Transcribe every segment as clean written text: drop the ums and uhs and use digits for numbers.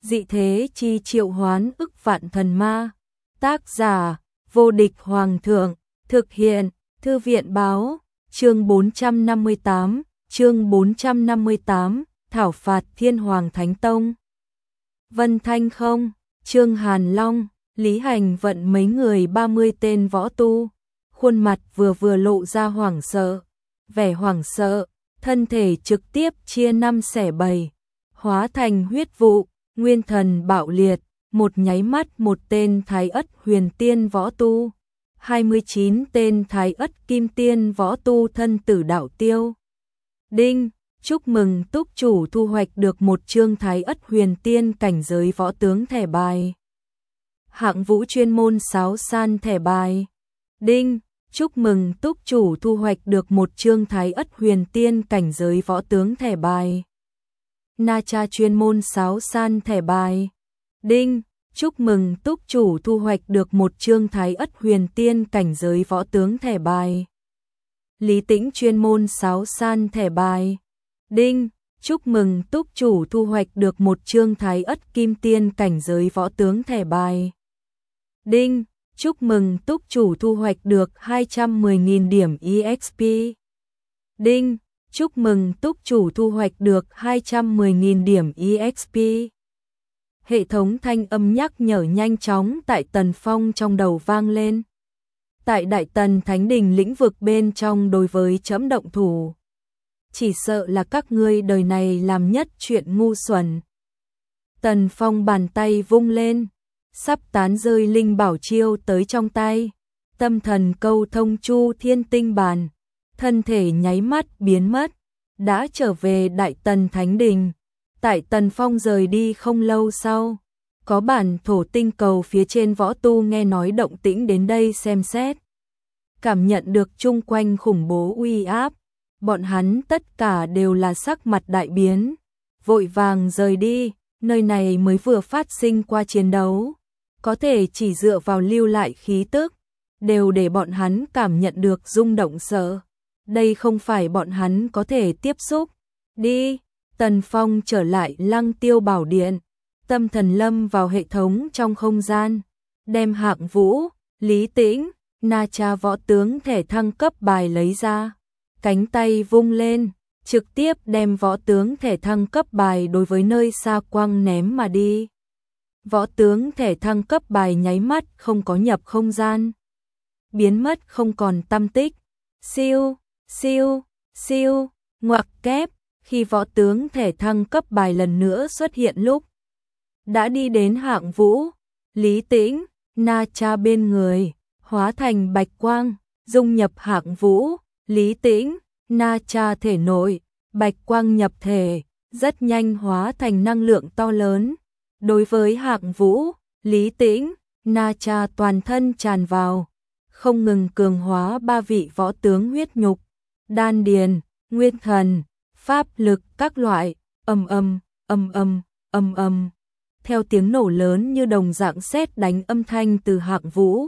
dị thế chi triệu hoán ức vạn thần ma. Tác giả, vô địch hoàng thượng, thực hiện, thư viện báo, chương 458, thảo phạt Thiên Hoàng Thánh Tông. Vân Thanh không, Trương Hàn Long, Lý Hành Vận mấy người 30 tên võ tu, khuôn mặt vừa lộ ra hoảng sợ, vẻ hoảng sợ, thân thể trực tiếp chia 5 xẻ 7, hóa thành huyết vụ, nguyên thần bạo liệt, một nháy mắt một tên Thái Ất huyền tiên võ tu, 29 tên Thái Ất kim tiên võ tu thân tử đạo tiêu. Đinh, chúc mừng túc chủ thu hoạch được một chương Thái Ất huyền tiên cảnh giới võ tướng thẻ bài. Hạng vũ chuyên môn sáo san thẻ bài. Đinh, chúc mừng túc chủ thu hoạch được một chương Thái Ất huyền tiên cảnh giới võ tướng thẻ bài. Na cha chuyên môn sáo san thẻ bài. Đinh, chúc mừng túc chủ thu hoạch được một chương Thái Ất huyền tiên cảnh giới võ tướng thẻ bài. Lý Tĩnh chuyên môn sáo san thẻ bài. Đinh, chúc mừng túc chủ thu hoạch được một chương Thái Ất kim tiên cảnh giới võ tướng thẻ bài. Đinh, chúc mừng túc chủ thu hoạch được 210.000 điểm EXP. Đinh, chúc mừng túc chủ thu hoạch được 210.000 điểm EXP. Hệ thống thanh âm nhắc nhở nhanh chóng tại Tần Phong trong đầu vang lên. Tại Đại Tần Thánh Đình lĩnh vực bên trong đối với trẫm động thủ. Chỉ sợ là các ngươi đời này làm nhất chuyện ngu xuẩn. Tần Phong bàn tay vung lên, sắp tán rơi linh bảo chiêu tới trong tay. Tâm thần câu thông chu thiên tinh bàn, thân thể nháy mắt biến mất, đã trở về Đại Tần Thánh Đình. Tại Tần Phong rời đi không lâu sau, có bản thổ tinh cầu phía trên võ tu nghe nói động tĩnh đến đây xem xét. Cảm nhận được chung quanh khủng bố uy áp, bọn hắn tất cả đều là sắc mặt đại biến, vội vàng rời đi, nơi này mới vừa phát sinh qua chiến đấu, có thể chỉ dựa vào lưu lại khí tức, đều để bọn hắn cảm nhận được rung động sợ. Đây không phải bọn hắn có thể tiếp xúc. Đi, Tần Phong trở lại Lăng Tiêu Bảo Điện, tâm thần lâm vào hệ thống trong không gian, đem Hạng Vũ, Lý Tĩnh, Na Cha võ tướng thẻ thăng cấp bài lấy ra, cánh tay vung lên, trực tiếp đem võ tướng thẻ thăng cấp bài đối với nơi xa quăng ném mà đi. Võ tướng thẻ thăng cấp bài nháy mắt không có nhập không gian, biến mất không còn tăm tích. Siêu, siêu, siêu, ngoặc kép, khi võ tướng thẻ thăng cấp bài lần nữa xuất hiện lúc, đã đi đến Hạng Vũ, Lý Tĩnh, Na Cha bên người, hóa thành bạch quang, dung nhập Hạng Vũ, Lý Tĩnh, Na Cha thể nội, bạch quang nhập thể, rất nhanh hóa thành năng lượng to lớn. Đối với Hạng Vũ, Lý Tĩnh, Na Cha toàn thân tràn vào, không ngừng cường hóa 3 vị võ tướng huyết nhục, đan điền, nguyên thần, pháp lực các loại, ầm ầm, ầm ầm, ầm ầm. Theo tiếng nổ lớn như đồng dạng sét đánh âm thanh từ Hạng Vũ,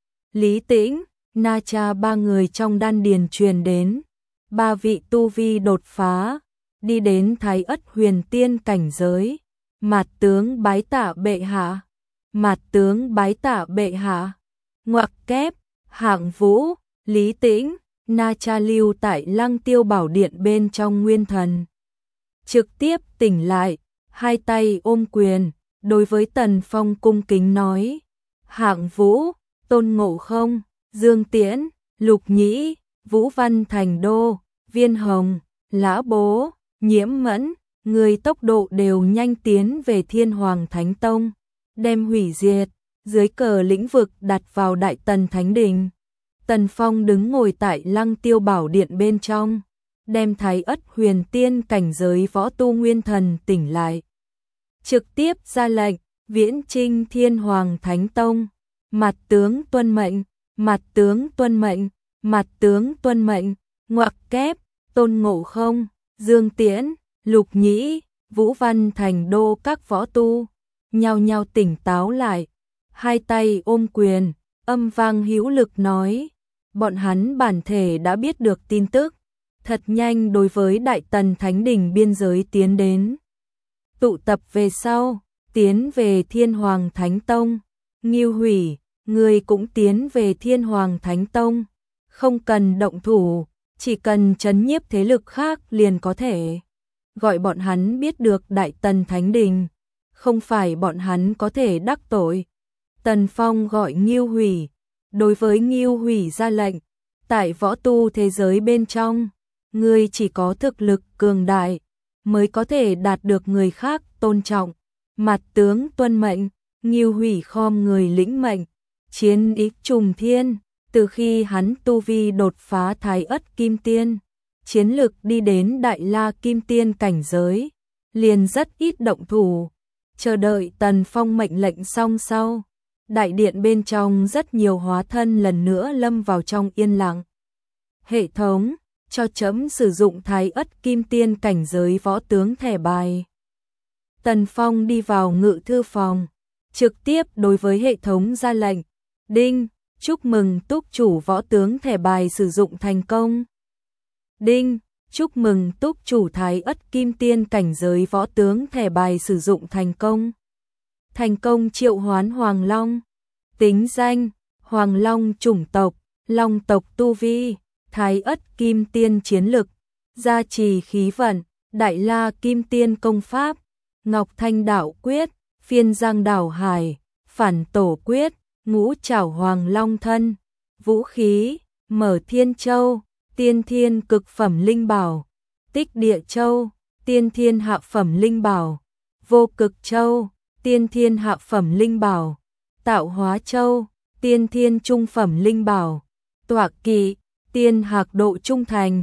Lý Tĩnh, Na Cha 3 người trong đan điền truyền đến, 3 vị tu vi đột phá, đi đến Thái Ất huyền tiên cảnh giới. Mạt tướng bái tạ bệ hạ, mạt tướng bái tạ bệ hạ. Ngoặc kép, Hạng Vũ, Lý Tĩnh, Na Cha lưu tại Lăng Tiêu Bảo Điện bên trong nguyên thần. Trực tiếp tỉnh lại, hai tay ôm quyền, đối với Tần Phong cung kính nói: Hạng Vũ, Tôn Ngộ Không, Dương Tiễn, Lục Nhĩ, Vũ Văn Thành Đô, Viên Hồng, Lã Bố, Nhiễm Mẫn, người tốc độ đều nhanh tiến về Thiên Hoàng Thánh Tông, đem hủy diệt dưới cờ lĩnh vực đặt vào Đại Tần Thánh Đình. Tần Phong đứng ngồi tại Lăng Tiêu Bảo Điện bên trong, đem Thái Ất huyền tiên cảnh giới võ tu nguyên thần tỉnh lại. Trực tiếp ra lệnh, viễn chinh Thiên Hoàng Thánh Tông, mặt tướng tuân mệnh, mặt tướng tuân mệnh, mặt tướng tuân mệnh. Ngoặc kép, Tôn Ngộ Không, Dương Tiễn, Lục Nhĩ, Vũ Văn Thành Đô các võ tu nhao nhao tỉnh táo lại, hai tay ôm quyền, âm vang hữu lực nói: bọn hắn bản thể đã biết được tin tức, thật nhanh đối với Đại Tần Thánh Đình biên giới tiến đến. Tụ tập về sau, tiến về Thiên Hoàng Thánh Tông. Ngưu Hủy, người cũng tiến về Thiên Hoàng Thánh Tông. Không cần động thủ, chỉ cần trấn nhiếp thế lực khác liền có thể. Gọi bọn hắn biết được Đại Tần Thánh Đình, không phải bọn hắn có thể đắc tội. Tần Phong gọi Ngưu Hủy, đối với Ngưu Hủy ra lệnh, tại võ tu thế giới bên trong, ngươi chỉ có thực lực cường đại mới có thể đạt được người khác tôn trọng. Mặt tướng tuân mệnh. Ngưu Hủy khom người lĩnh mệnh, chiến ý trùng thiên. Từ khi hắn tu vi đột phá Thái Ất Kim Tiên, chiến lực đi đến Đại La Kim Tiên cảnh giới, liền rất ít động thủ, chờ đợi Tần Phong mệnh lệnh xong sau. Đại điện bên trong rất nhiều hóa thân lần nữa lâm vào trong yên lặng. Hệ thống, cho chấm sử dụng Thái Ất Kim Tiên cảnh giới võ tướng thẻ bài. Tần Phong đi vào ngự thư phòng, trực tiếp đối với hệ thống ra lệnh. Đinh, chúc mừng túc chủ võ tướng thẻ bài sử dụng thành công. Đinh, chúc mừng túc chủ Thái Ất Kim Tiên cảnh giới võ tướng thẻ bài sử dụng thành công. Thành công triệu hoán Hoàng Long. Tính danh, Hoàng Long chủng tộc, Long tộc tu vi, Thái Ất Kim Tiên chiến lực, gia trì khí vận, Đại La Kim Tiên công pháp, Ngọc Thanh đạo quyết, Phiên Giang đảo hải, Phản tổ quyết, Ngũ Trảo Hoàng Long thân, vũ khí, Mở Thiên Châu, Tiên Thiên cực phẩm linh bảo, Tích Địa Châu, Tiên Thiên hạ phẩm linh bảo, Vô Cực Châu, Tiên Thiên hạ phẩm linh bảo, Tạo Hóa Châu, Tiên Thiên trung phẩm linh bảo, Tọa Kỵ, Tiên Hạc độ trung thành,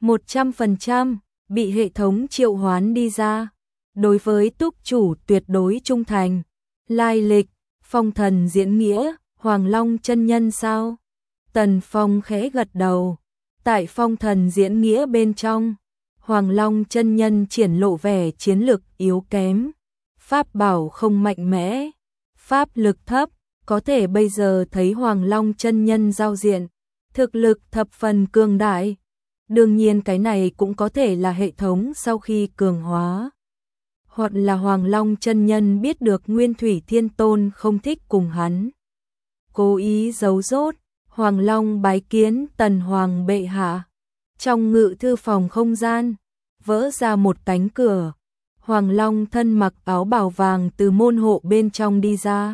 100% bị hệ thống triệu hoán đi ra. Đối với túc chủ tuyệt đối trung thành. Lai lịch, Phong Thần diễn nghĩa, Hoàng Long chân nhân sao? Tần Phong khẽ gật đầu. Tại Phong Thần diễn nghĩa bên trong, Hoàng Long chân nhân triển lộ vẻ chiến lực yếu kém, pháp bảo không mạnh mẽ, pháp lực thấp, có thể bây giờ thấy Hoàng Long chân nhân giao diện, thực lực thập phần cường đại. Đương nhiên cái này cũng có thể là hệ thống sau khi cường hóa, hoặc là Hoàng Long chân nhân biết được Nguyên Thủy Thiên Tôn không thích cùng hắn, cố ý giấu giốt. Hoàng Long bái kiến Tần Hoàng bệ hạ. Trong ngự thư phòng không gian vỡ ra một cánh cửa, Hoàng Long thân mặc áo bào vàng từ môn hộ bên trong đi ra.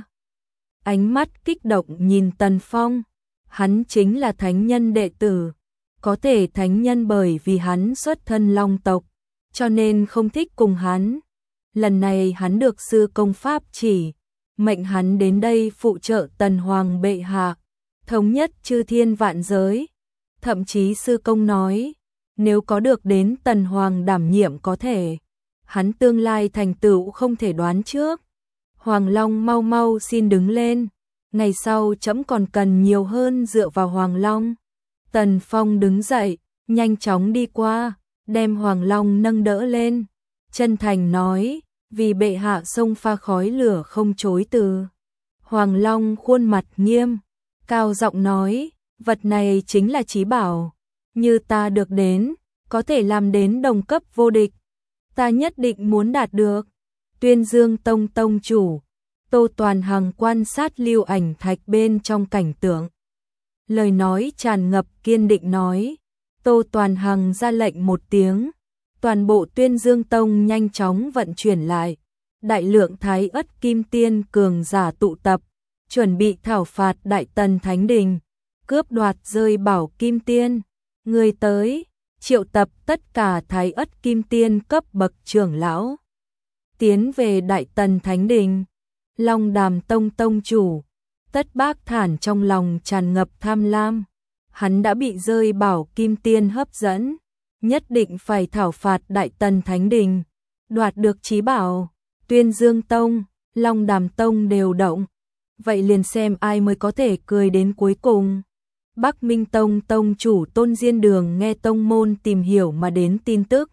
Ánh mắt kích động nhìn Tần Phong, hắn chính là thánh nhân đệ tử, có thể thánh nhân bởi vì hắn xuất thân Long tộc, cho nên không thích cùng hắn. Lần này hắn được sư công pháp chỉ, mệnh hắn đến đây phụ trợ Tần Hoàng bệ hạ, thống nhất chư thiên vạn giới. Thậm chí sư công nói, nếu có được đến Tần Hoàng đảm nhiệm có thể, hắn tương lai thành tựu không thể đoán trước. Hoàng Long mau mau xin đứng lên, ngày sau trẫm còn cần nhiều hơn dựa vào Hoàng Long. Tần Phong đứng dậy, nhanh chóng đi qua, đem Hoàng Long nâng đỡ lên, chân thành nói, vì bệ hạ sông pha khói lửa không chối từ. Hoàng Long khuôn mặt nghiêm, cao giọng nói, vật này chính là chí bảo, như ta được đến, có thể làm đến đồng cấp vô địch, ta nhất định muốn đạt được. Tuyên Dương Tông tông chủ Tô Toàn Hằng quan sát lưu ảnh thạch bên trong cảnh tượng, lời nói tràn ngập kiên định nói. Tô Toàn Hằng ra lệnh một tiếng, toàn bộ Tuyên Dương Tông nhanh chóng vận chuyển lại, đại lượng Thái Ất Kim Tiên cường giả tụ tập, chuẩn bị thảo phạt Đại Tần Thánh Đình, cướp đoạt rơi bảo Kim Tiên. Người tới, triệu tập tất cả Thái Ất Kim Tiên cấp bậc trưởng lão, tiến về Đại Tần Thánh Đình. Long Đàm Tông tông chủ Tất Bác Thản trong lòng tràn ngập tham lam, hắn đã bị rơi bảo Kim Tiên hấp dẫn, nhất định phải thảo phạt Đại Tần Thánh Đình, đoạt được chí bảo. Tuyên Dương Tông, Long Đàm Tông đều động, vậy liền xem ai mới có thể cười đến cuối cùng. Bắc Minh Tông tông chủ Tôn Diên Đường nghe tông môn tìm hiểu mà đến tin tức,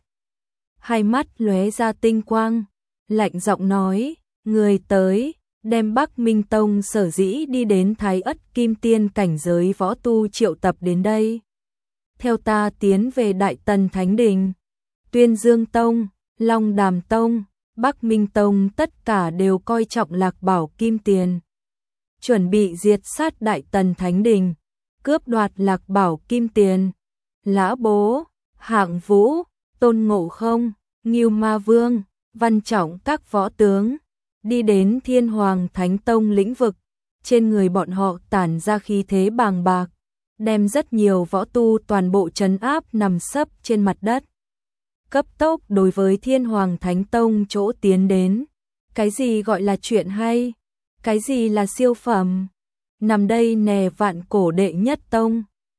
hai mắt lóe ra tinh quang, lạnh giọng nói, người tới, đem Bắc Minh Tông sở dĩ đi đến Thái Ất Kim Tiên cảnh giới võ tu triệu tập đến đây. Theo ta tiến về Đại Tần Thánh Đình. Tuyên Dương Tông, Long Đàm Tông, Bắc Minh Tông tất cả đều coi trọng Lạc Bảo Kim Tiền, chuẩn bị diệt sát Đại Tần Thánh Đình, cướp đoạt Lạc Bảo Kim Tiền. Lã Bố, Hạng Vũ, Tôn Ngộ Không, Ngưu Ma Vương, Văn Trọng các võ tướng đi đến Thiên Hoàng Thánh Tông lĩnh vực, trên người bọn họ tản ra khí thế bàng bạc, đem rất nhiều võ tu toàn bộ trấn áp nằm sấp trên mặt đất. Cấp tốc đối với Thiên Hoàng Thánh Tông chỗ tiến đến. Cái gì gọi là chuyện hay? Cái gì là siêu phẩm? Nằm đây nè, vạn cổ đệ nhất tông.